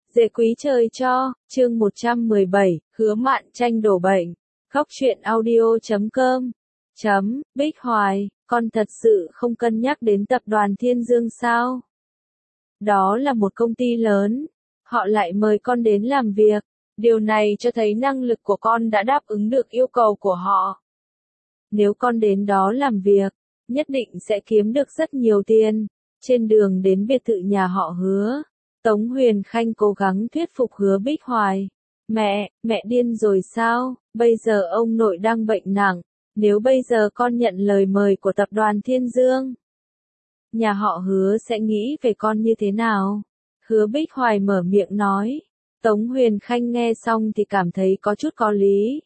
Dễ quý trời cho, chương 117, Hứa Mạn Tranh đổ bệnh. Khóc chuyện audio.com. Bích Hoài, con thật sự không cân nhắc đến tập đoàn Thiên Dương sao? Đó là một công ty lớn. Họ lại mời con đến làm việc. Điều này cho thấy năng lực của con đã đáp ứng được yêu cầu của họ. Nếu con đến đó làm việc, nhất định sẽ kiếm được rất nhiều tiền. Trên đường đến biệt thự nhà họ Hứa, Tống Huyền Khanh cố gắng thuyết phục Hứa Bích Hoài. Mẹ điên rồi sao? Bây giờ ông nội đang bệnh nặng. Nếu bây giờ con nhận lời mời của tập đoàn Thiên Dương, nhà họ Hứa sẽ nghĩ về con như thế nào? Hứa Bích Hoài mở miệng nói. Tống Huyền Khanh nghe xong thì cảm thấy có chút có lý.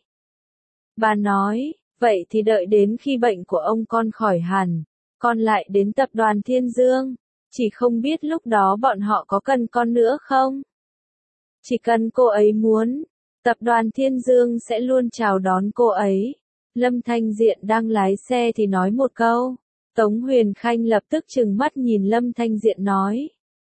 Bà nói, vậy thì đợi đến khi bệnh của ông con khỏi hẳn, con lại đến tập đoàn Thiên Dương. Chỉ không biết lúc đó bọn họ có cần con nữa không? Chỉ cần cô ấy muốn, tập đoàn Thiên Dương sẽ luôn chào đón cô ấy. Lâm Thanh Diện đang lái xe thì nói một câu. Tống Huyền Khanh lập tức trừng mắt nhìn Lâm Thanh Diện nói.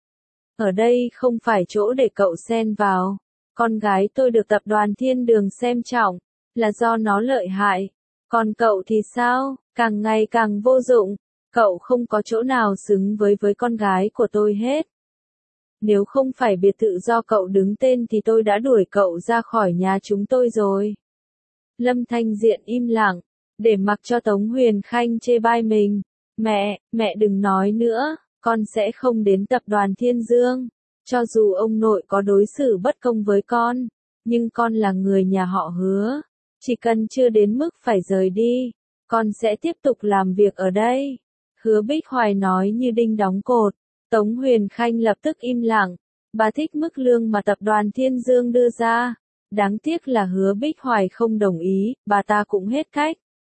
Ở đây không phải chỗ để cậu xen vào. Con gái tôi được tập đoàn Thiên Đường xem trọng, là do nó lợi hại. Còn cậu thì sao? Càng ngày càng vô dụng. Cậu không có chỗ nào xứng với con gái của tôi hết. Nếu không phải biệt thự do cậu đứng tên thì tôi đã đuổi cậu ra khỏi nhà chúng tôi rồi. Lâm Thanh Diện im lặng, để mặc cho Tống Huyền Khanh chê bai mình. Mẹ đừng nói nữa, con sẽ không đến tập đoàn Thiên Dương. Cho dù ông nội có đối xử bất công với con, nhưng con là người nhà họ Hứa. Chỉ cần chưa đến mức phải rời đi, con sẽ tiếp tục làm việc ở đây. Hứa Bích Hoài nói như đinh đóng cột. Tống Huyền Khanh lập tức im lặng. Bà thích mức lương mà tập đoàn Thiên Dương đưa ra. Đáng tiếc là Hứa Bích Hoài không đồng ý, bà ta cũng hết cách.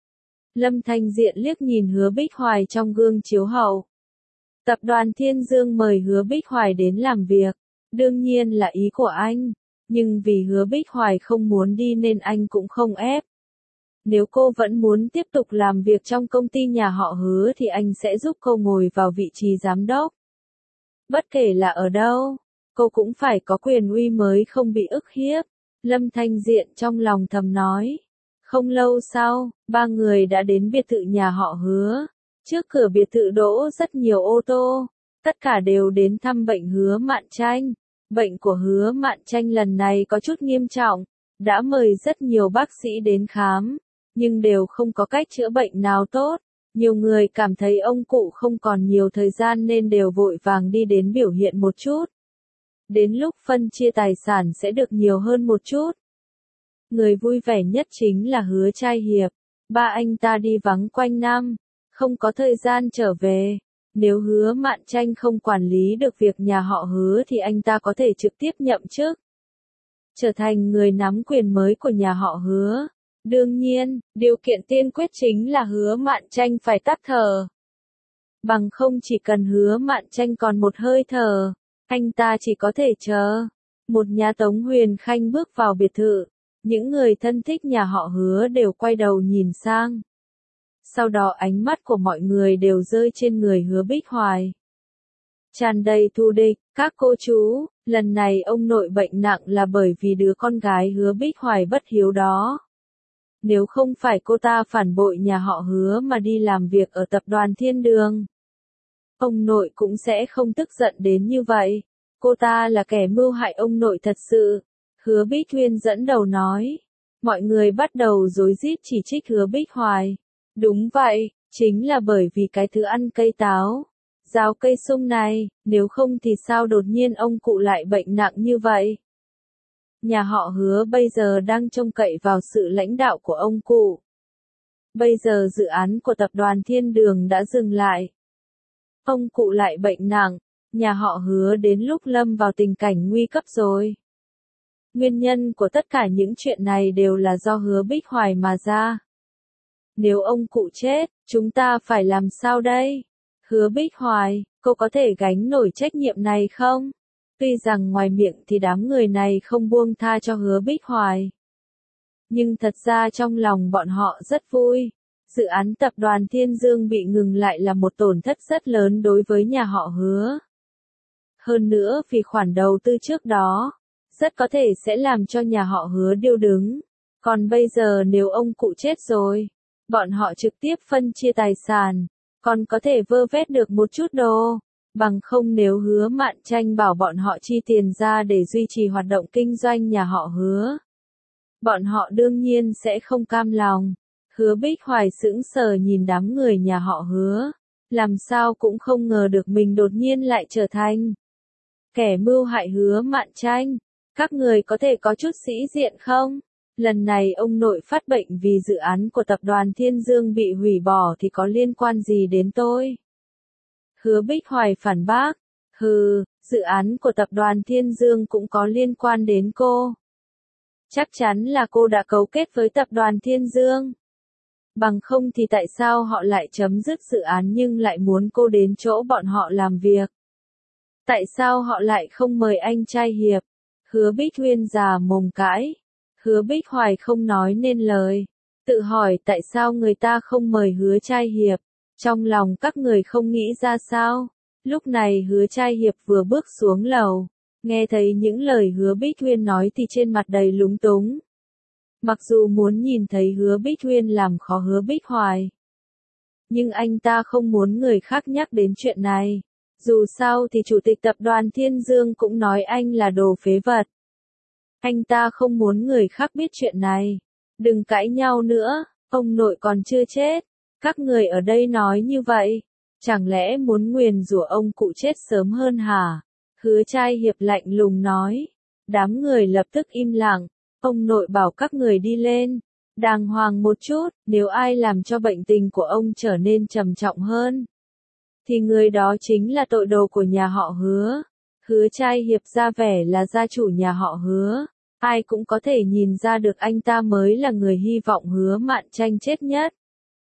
Lâm Thanh Diện liếc nhìn Hứa Bích Hoài trong gương chiếu hậu. Tập đoàn Thiên Dương mời Hứa Bích Hoài đến làm việc. Đương nhiên là ý của anh. Nhưng vì Hứa Bích Hoài không muốn đi nên anh cũng không ép. Nếu cô vẫn muốn tiếp tục làm việc trong công ty nhà họ Hứa thì anh sẽ giúp cô ngồi vào vị trí giám đốc. Bất kể là ở đâu, cô cũng phải có quyền uy mới không bị ức hiếp. Lâm Thanh Diện trong lòng thầm nói. Không lâu sau, ba người đã đến biệt thự nhà họ Hứa. Trước cửa biệt thự đỗ rất nhiều ô tô. Tất cả đều đến thăm bệnh Hứa Mạn Tranh. Bệnh của Hứa Mạn Tranh lần này có chút nghiêm trọng. Đã mời rất nhiều bác sĩ đến khám, nhưng đều không có cách chữa bệnh nào tốt. Nhiều người cảm thấy ông cụ không còn nhiều thời gian nên đều vội vàng đi đến biểu hiện một chút. Đến lúc phân chia tài sản sẽ được nhiều hơn một chút. Người vui vẻ nhất chính là Hứa Trai Hiệp. Ba anh ta đi vắng quanh năm, không có thời gian trở về. Nếu Hứa Mạn Tranh không quản lý được việc nhà họ Hứa thì anh ta có thể trực tiếp nhậm chức, trở thành người nắm quyền mới của nhà họ Hứa. Đương nhiên, điều kiện tiên quyết chính là Hứa Mạn Tranh phải tắt thở. Bằng không chỉ cần Hứa Mạn Tranh còn một hơi thở, anh ta chỉ có thể chờ. Một nhà Tống Huyền Khanh bước vào biệt thự. Những người thân thích nhà họ Hứa đều quay đầu nhìn sang. Sau đó ánh mắt của mọi người đều rơi trên người Hứa Bích Hoài. Tràn đầy thù địch, các cô chú, lần này ông nội bệnh nặng là bởi vì đứa con gái Hứa Bích Hoài bất hiếu đó. Nếu không phải cô ta phản bội nhà họ Hứa mà đi làm việc ở tập đoàn Thiên Đường, ông nội cũng sẽ không tức giận đến như vậy. Cô ta là kẻ mưu hại ông nội thật sự. Hứa Bích Huyên dẫn đầu nói. Mọi người bắt đầu rối rít chỉ trích Hứa Bích Hoài. Đúng vậy, chính là bởi vì cái thứ ăn cây táo, rào cây sung này, nếu không thì sao đột nhiên ông cụ lại bệnh nặng như vậy? Nhà họ Hứa bây giờ đang trông cậy vào sự lãnh đạo của ông cụ. Bây giờ dự án của tập đoàn Thiên Đường đã dừng lại. Ông cụ lại bệnh nặng, nhà họ Hứa đến lúc lâm vào tình cảnh nguy cấp rồi. Nguyên nhân của tất cả những chuyện này đều là do Hứa Bích Hoài mà ra. Nếu ông cụ chết, chúng ta phải làm sao đây? Hứa Bích Hoài, cô có thể gánh nổi trách nhiệm này không? Tuy rằng ngoài miệng thì đám người này không buông tha cho Hứa Bích Hoài. Nhưng thật ra trong lòng bọn họ rất vui. Dự án tập đoàn Thiên Dương bị ngừng lại là một tổn thất rất lớn đối với nhà họ Hứa. Hơn nữa vì khoản đầu tư trước đó, rất có thể sẽ làm cho nhà họ Hứa điêu đứng. Còn bây giờ nếu ông cụ chết rồi, bọn họ trực tiếp phân chia tài sản, còn có thể vơ vét được một chút đồ. Bằng không nếu Hứa Mạn Tranh bảo bọn họ chi tiền ra để duy trì hoạt động kinh doanh nhà họ Hứa, bọn họ đương nhiên sẽ không cam lòng. Hứa Bích Hoài sững sờ nhìn đám người nhà họ Hứa, làm sao cũng không ngờ được mình đột nhiên lại trở thành kẻ mưu hại Hứa Mạn Tranh. Các người có thể có chút sĩ diện không? Lần này ông nội phát bệnh vì dự án của tập đoàn Thiên Dương bị hủy bỏ thì có liên quan gì đến tôi? Hứa Bích Hoài phản bác. Hừ, dự án của tập đoàn Thiên Dương cũng có liên quan đến cô. Chắc chắn là cô đã cấu kết với tập đoàn Thiên Dương. Bằng không thì tại sao họ lại chấm dứt dự án nhưng lại muốn cô đến chỗ bọn họ làm việc? Tại sao họ lại không mời anh trai Hiệp? Hứa Bích Huyên già mồm cãi. Hứa Bích Hoài không nói nên lời. Tự hỏi tại sao người ta không mời Hứa trai Hiệp. Trong lòng các người không nghĩ ra sao? Lúc này Hứa trai Hiệp vừa bước xuống lầu. Nghe thấy những lời Hứa Bích Huyên nói thì trên mặt đầy lúng túng. Mặc dù muốn nhìn thấy Hứa Bích Huyên làm khó Hứa Bích Hoài, nhưng anh ta không muốn người khác nhắc đến chuyện này. Dù sao thì chủ tịch tập đoàn Thiên Dương cũng nói anh là đồ phế vật. Anh ta không muốn người khác biết chuyện này. Đừng cãi nhau nữa, ông nội còn chưa chết. Các người ở đây nói như vậy, chẳng lẽ muốn nguyền rủa ông cụ chết sớm hơn hả? Hứa trai Hiệp lạnh lùng nói. Đám người lập tức im lặng. Ông nội bảo các người đi lên, đàng hoàng một chút, nếu ai làm cho bệnh tình của ông trở nên trầm trọng hơn, thì người đó chính là tội đồ của nhà họ Hứa. Hứa trai Hiệp ra vẻ là gia chủ nhà họ Hứa, ai cũng có thể nhìn ra được anh ta mới là người hy vọng Hứa Mạn Tranh chết nhất.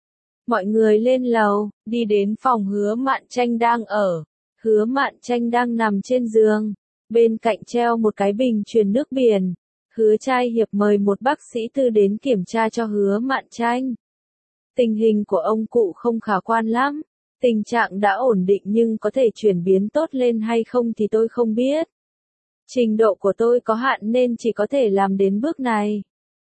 Mọi người lên lầu, đi đến phòng Hứa Mạn Tranh đang ở. Hứa Mạn Tranh đang nằm trên giường, bên cạnh treo một cái bình truyền nước biển. Hứa trai Hiệp mời một bác sĩ tư đến kiểm tra cho Hứa Mạn Tranh. Tình hình của ông cụ không khả quan lắm. Tình trạng đã ổn định nhưng có thể chuyển biến tốt lên hay không thì tôi không biết. Trình độ của tôi có hạn nên chỉ có thể làm đến bước này.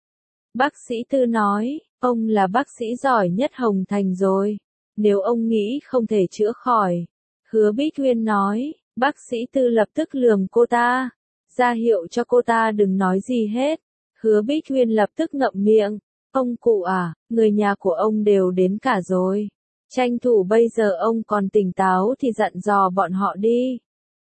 Bác sĩ tư nói, ông là bác sĩ giỏi nhất Hồng Thành rồi. Nếu ông nghĩ không thể chữa khỏi. Hứa Bích Huyên nói, bác sĩ tư lập tức lườm cô ta. Ra hiệu cho cô ta đừng nói gì hết. Hứa Bích Huyên lập tức ngậm miệng. Ông cụ à, người nhà của ông đều đến cả rồi. Tranh thủ bây giờ ông còn tỉnh táo thì dặn dò bọn họ đi.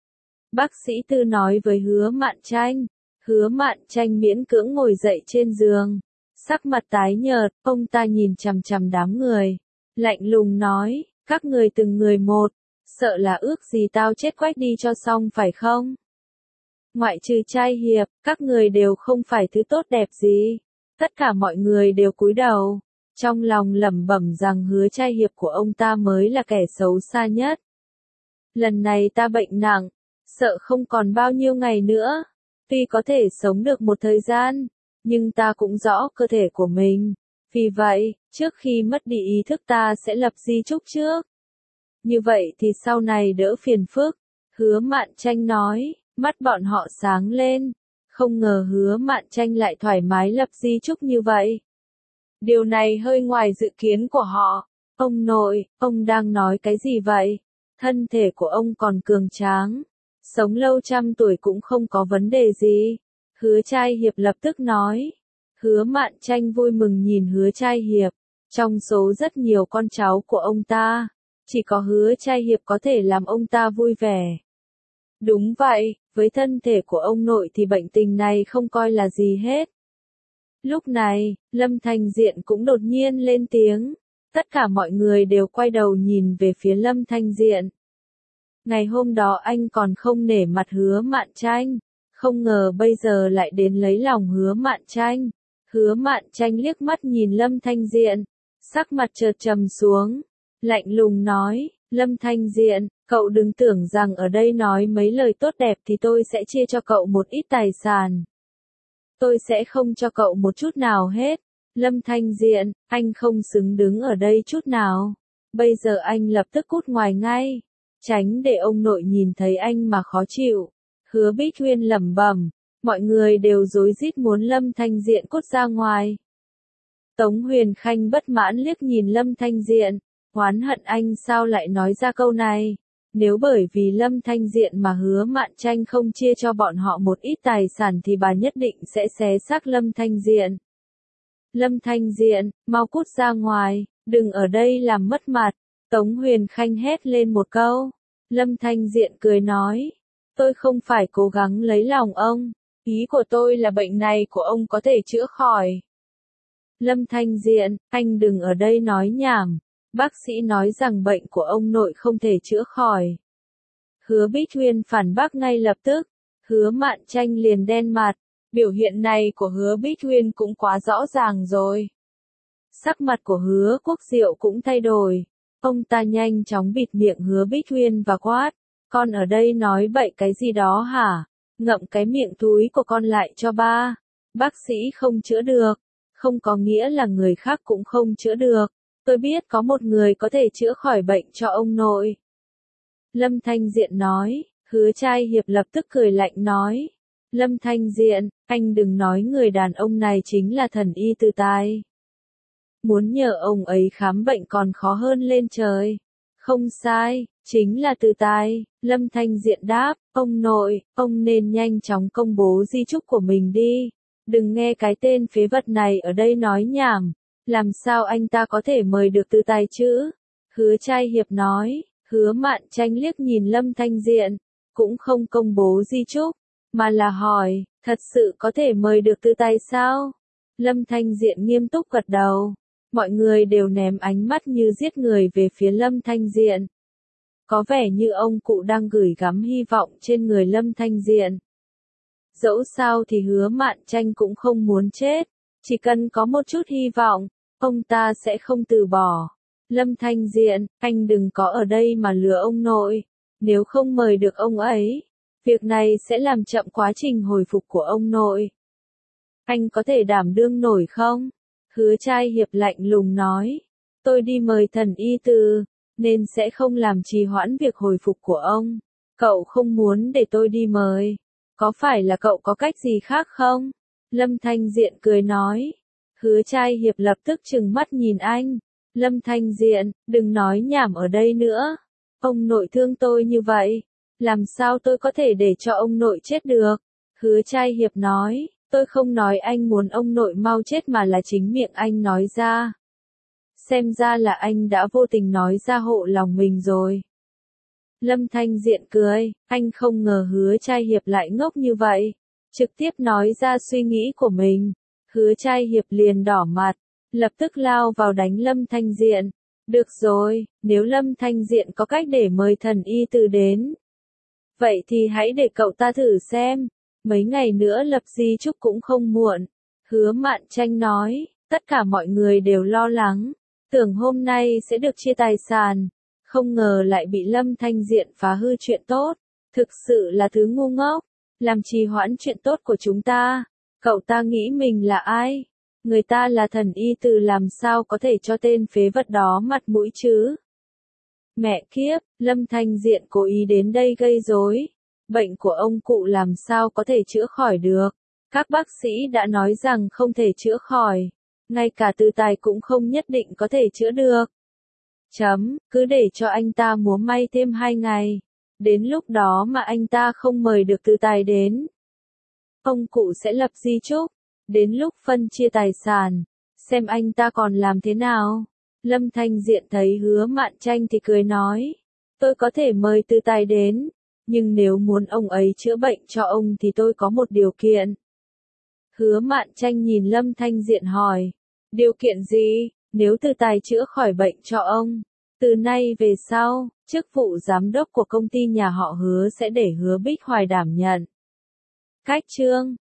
Bác sĩ tư nói với Hứa Mạn Tranh. Hứa Mạn Tranh miễn cưỡng ngồi dậy trên giường. Sắc mặt tái nhợt, ông ta nhìn chằm chằm đám người. Lạnh lùng nói, các người từng người một. Sợ là ước gì tao chết quách đi cho xong phải không? Ngoại trừ trai Hiệp, các người đều không phải thứ tốt đẹp gì. Tất cả mọi người đều cúi đầu. Trong lòng lẩm bẩm rằng Hứa trai Hiệp của ông ta mới là kẻ xấu xa nhất. Lần này ta bệnh nặng, sợ không còn bao nhiêu ngày nữa. Tuy có thể sống được một thời gian, nhưng ta cũng rõ cơ thể của mình. Vì vậy, trước khi mất đi ý thức ta sẽ lập di chúc trước. Như vậy thì sau này đỡ phiền phức. Hứa Mạn Tranh nói, mắt bọn họ sáng lên. Không ngờ Hứa Mạn Tranh lại thoải mái lập di chúc như vậy. Điều này hơi ngoài dự kiến của họ. Ông nội, ông đang nói cái gì vậy? Thân thể của ông còn cường tráng. Sống lâu trăm tuổi cũng không có vấn đề gì. Hứa trai Hiệp lập tức nói. Hứa Mạn Tranh vui mừng nhìn Hứa trai Hiệp. Trong số rất nhiều con cháu của ông ta, chỉ có Hứa trai Hiệp có thể làm ông ta vui vẻ. Đúng vậy, với thân thể của ông nội thì bệnh tình này không coi là gì hết. Lúc này, Lâm Thanh Diện cũng đột nhiên lên tiếng. Tất cả mọi người đều quay đầu nhìn về phía Lâm Thanh Diện. Ngày hôm đó anh còn không nể mặt Hứa Mạn Tranh. Không ngờ bây giờ lại đến lấy lòng Hứa Mạn Tranh. Hứa Mạn Tranh liếc mắt nhìn Lâm Thanh Diện. Sắc mặt chợt trầm xuống. Lạnh lùng nói, Lâm Thanh Diện, cậu đừng tưởng rằng ở đây nói mấy lời tốt đẹp thì tôi sẽ chia cho cậu một ít tài sản. Tôi sẽ không cho cậu một chút nào hết. Lâm Thanh Diện, anh không xứng đứng ở đây chút nào. Bây giờ anh lập tức cút ngoài ngay. tránh để ông nội nhìn thấy anh mà khó chịu. Hứa Bích Huyên lẩm bẩm, mọi người đều rối rít muốn Lâm Thanh Diện cút ra ngoài. Tống Huyền Khanh bất mãn liếc nhìn Lâm Thanh Diện, oán hận anh sao lại nói ra câu này. Nếu bởi vì Lâm Thanh Diện mà Hứa Mạn Tranh không chia cho bọn họ một ít tài sản thì bà nhất định sẽ xé xác Lâm Thanh Diện. Lâm Thanh Diện, mau cút ra ngoài, đừng ở đây làm mất mặt. Tống Huyền Khanh hét lên một câu. Lâm Thanh Diện cười nói, tôi không phải cố gắng lấy lòng ông, ý của tôi là bệnh này của ông có thể chữa khỏi. Lâm Thanh Diện, anh đừng ở đây nói nhảm, bác sĩ nói rằng bệnh của ông nội không thể chữa khỏi. Hứa Bích Huyên phản bác ngay lập tức, Hứa Mạn Tranh liền đen mặt, biểu hiện này của Hứa Bích Huyên cũng quá rõ ràng rồi. Sắc mặt của Hứa Quốc Diệu cũng thay đổi, ông ta nhanh chóng bịt miệng Hứa Bích Huyên và quát, con ở đây nói bậy cái gì đó hả? Ngậm cái miệng túi của con lại cho ba. Bác sĩ không chữa được, không có nghĩa là người khác cũng không chữa được. Tôi biết có một người có thể chữa khỏi bệnh cho ông nội. Lâm Thanh Diện nói, Hứa Trai Hiệp lập tức cười lạnh nói. Lâm Thanh Diện, anh đừng nói người đàn ông này chính là thần y Từ Tài. Muốn nhờ ông ấy khám bệnh còn khó hơn lên trời. Không sai, chính là Từ Tài. Lâm Thanh Diện đáp, ông nội, ông nên nhanh chóng công bố di chúc của mình đi. Đừng nghe cái tên phế vật này ở đây nói nhảm. Làm sao anh ta có thể mời được Từ Tài chứ? Hứa Trai Hiệp nói. Hứa Mạn Tranh liếc nhìn Lâm Thanh Diện, cũng không công bố di chúc, mà là hỏi, thật sự có thể mời được Từ Tài sao? Lâm Thanh Diện nghiêm túc gật đầu. Mọi người đều ném ánh mắt như giết người về phía Lâm Thanh Diện. Có vẻ như ông cụ đang gửi gắm hy vọng trên người Lâm Thanh Diện. Dẫu sao thì Hứa Mạn Tranh cũng không muốn chết, chỉ cần có một chút hy vọng, ông ta sẽ không từ bỏ. Lâm Thanh Diện, anh đừng có ở đây mà lừa ông nội, nếu không mời được ông ấy, việc này sẽ làm chậm quá trình hồi phục của ông nội. Anh có thể đảm đương nổi không? Hứa Trai Hiệp lạnh lùng nói, tôi đi mời thần y Từ, nên sẽ không làm trì hoãn việc hồi phục của ông. Cậu không muốn để tôi đi mời, có phải là cậu có cách gì khác không? Lâm Thanh Diện cười nói. Hứa Trai Hiệp lập tức trừng mắt nhìn anh. Lâm Thanh Diện, đừng nói nhảm ở đây nữa. Ông nội thương tôi như vậy, làm sao tôi có thể để cho ông nội chết được? Hứa Trai Hiệp nói, tôi không nói anh muốn ông nội mau chết mà là chính miệng anh nói ra. Xem ra là anh đã vô tình nói ra hộ lòng mình rồi. Lâm Thanh Diện cười, anh không ngờ Hứa Trai Hiệp lại ngốc như vậy, trực tiếp nói ra suy nghĩ của mình. Hứa Trai Hiệp liền đỏ mặt, lập tức lao vào đánh Lâm Thanh Diện. Được rồi, nếu Lâm Thanh Diện có cách để mời thần y Từ đến, vậy thì hãy để cậu ta thử xem, mấy ngày nữa lập di chúc cũng không muộn. Hứa Mạn Tranh nói, tất cả mọi người đều lo lắng, tưởng hôm nay sẽ được chia tài sản, không ngờ lại bị Lâm Thanh Diện phá hư chuyện tốt, thực sự là thứ ngu ngốc, làm trì hoãn chuyện tốt của chúng ta. Cậu ta nghĩ mình là ai? Người ta là thần y Từ, làm sao có thể cho tên phế vật đó mặt mũi chứ? Mẹ kiếp, Lâm Thanh Diện cố ý đến đây gây rối. Bệnh của ông cụ làm sao có thể chữa khỏi được? Các bác sĩ đã nói rằng không thể chữa khỏi. Ngay cả Từ Tài cũng không nhất định có thể chữa được. Cứ để cho anh ta múa may thêm 2 ngày. Đến lúc đó mà anh ta không mời được Từ Tài đến, ông cụ sẽ lập di chúc. Đến lúc phân chia tài sản, xem anh ta còn làm thế nào. Lâm Thanh Diện thấy Hứa Mạn Tranh thì cười nói, tôi có thể mời Từ Tài đến, nhưng nếu muốn ông ấy chữa bệnh cho ông thì tôi có một điều kiện. Hứa Mạn Tranh nhìn Lâm Thanh Diện hỏi, điều kiện gì? Nếu Từ Tài chữa khỏi bệnh cho ông, từ nay về sau, chức vụ giám đốc của công ty nhà họ Hứa sẽ để Hứa Bích Hoài đảm nhận. Cách chương